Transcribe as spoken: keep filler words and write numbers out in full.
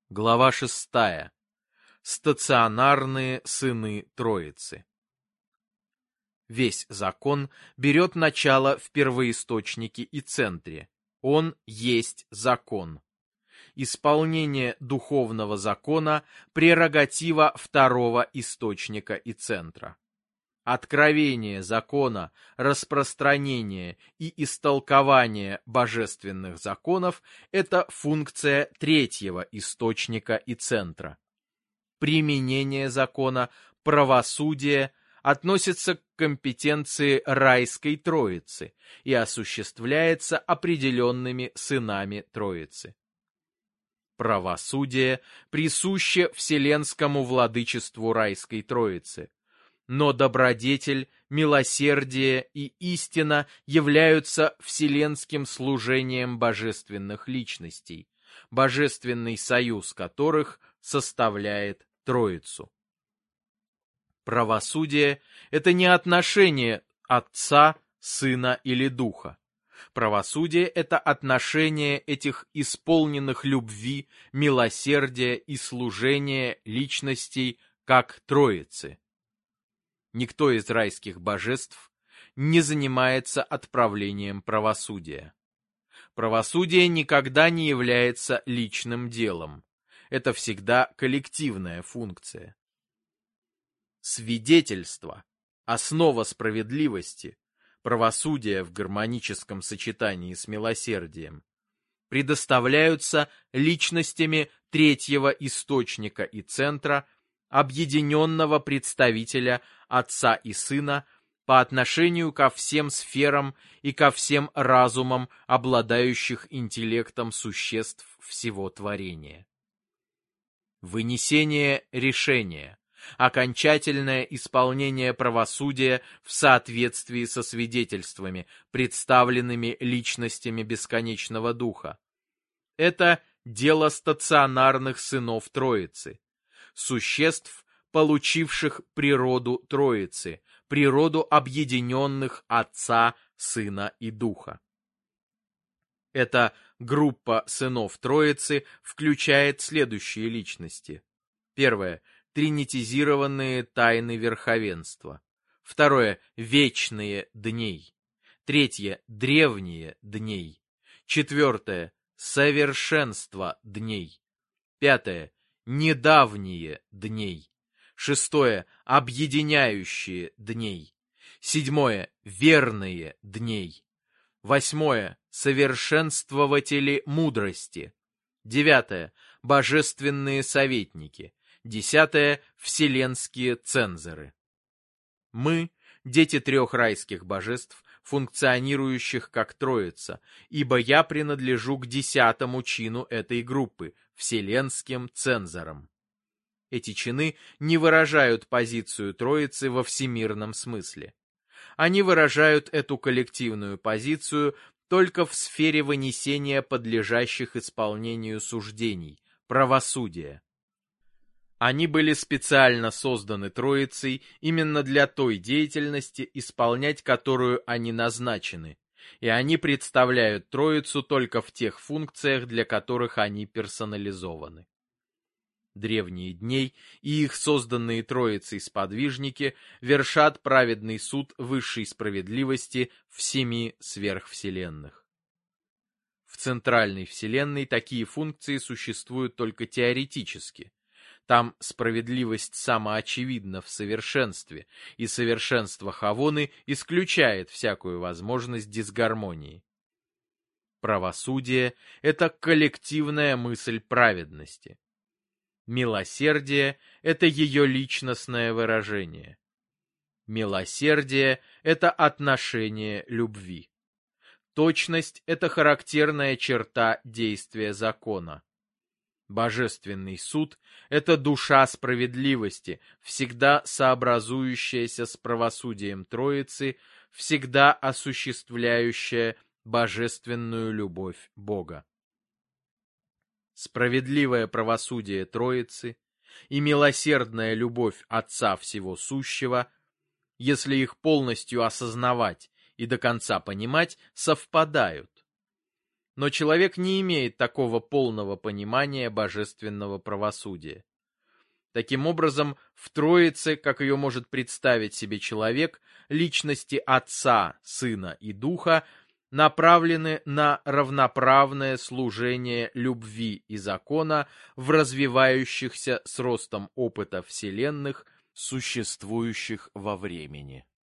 Глава шестая. Стационарные сыны Троицы. Весь закон берет начало в первоисточнике и центре. Он есть закон. Исполнение духовного закона – прерогатива второго источника и центра. Откровение закона, распространение и истолкование божественных законов – это функция третьего источника и центра. Применение закона, правосудие относится к компетенции райской Троицы и осуществляется определенными сынами Троицы. Правосудие присуще вселенскому владычеству райской Троицы, но добродетель, милосердие и истина являются вселенским служением божественных личностей, божественный союз которых составляет Троицу. Правосудие – это не отношение Отца, Сына или Духа. Правосудие – это отношение этих исполненных любви, милосердия и служения личностей как Троицы. Никто из райских божеств не занимается отправлением правосудия. Правосудие никогда не является личным делом. Это всегда коллективная функция. Свидетельство, основа справедливости, правосудия в гармоническом сочетании с милосердием, предоставляются личностями третьего источника и центра, объединенного представителя Отца и Сына по отношению ко всем сферам и ко всем разумам, обладающих интеллектом существ всего творения. Вынесение решения, окончательное исполнение правосудия в соответствии со свидетельствами, представленными личностями бесконечного Духа. Это дело стационарных сынов Троицы, существ, получивших природу Троицы, природу объединенных Отца, Сына и Духа. Эта группа сынов Троицы включает следующие личности. Первое – тринитизированные тайны верховенства. Второе – вечные дней. Третье – древние дней. Четвертое – совершенство дней. Пятое – недавние дней. Шестое – объединяющие дней. Седьмое – верные дней. Восьмое – совершенствователи мудрости. Девятое – божественные советники. Десятое – вселенские цензоры. Мы – дети трех райских божеств, функционирующих как Троица, ибо я принадлежу к десятому чину этой группы – вселенским цензорам. Эти чины не выражают позицию Троицы во всемирном смысле. Они выражают эту коллективную позицию только в сфере вынесения подлежащих исполнению суждений, правосудия. Они были специально созданы Троицей именно для той деятельности, исполнять которую они назначены, и они представляют Троицу только в тех функциях, для которых они персонализованы. Древние дней и их созданные Троицей сподвижники вершат праведный суд высшей справедливости в семи сверхвселенных. В центральной вселенной такие функции существуют только теоретически. Там справедливость самоочевидна в совершенстве, и совершенство Хавоны исключает всякую возможность дисгармонии. Правосудие – это коллективная мысль праведности. Милосердие – это ее личностное выражение. Милосердие – это отношение любви. Точность – это характерная черта действия закона. Божественный суд – это душа справедливости, всегда сообразующаяся с правосудием Троицы, всегда осуществляющая божественную любовь Бога. Справедливое правосудие Троицы и милосердная любовь Отца Всего Сущего, если их полностью осознавать и до конца понимать, совпадают. но человек не имеет такого полного понимания божественного правосудия. Таким образом, в Троице, как ее может представить себе человек, личности Отца, Сына и Духа направлены на равноправное служение любви и закона в развивающихся с ростом опыта вселенных, существующих во времени.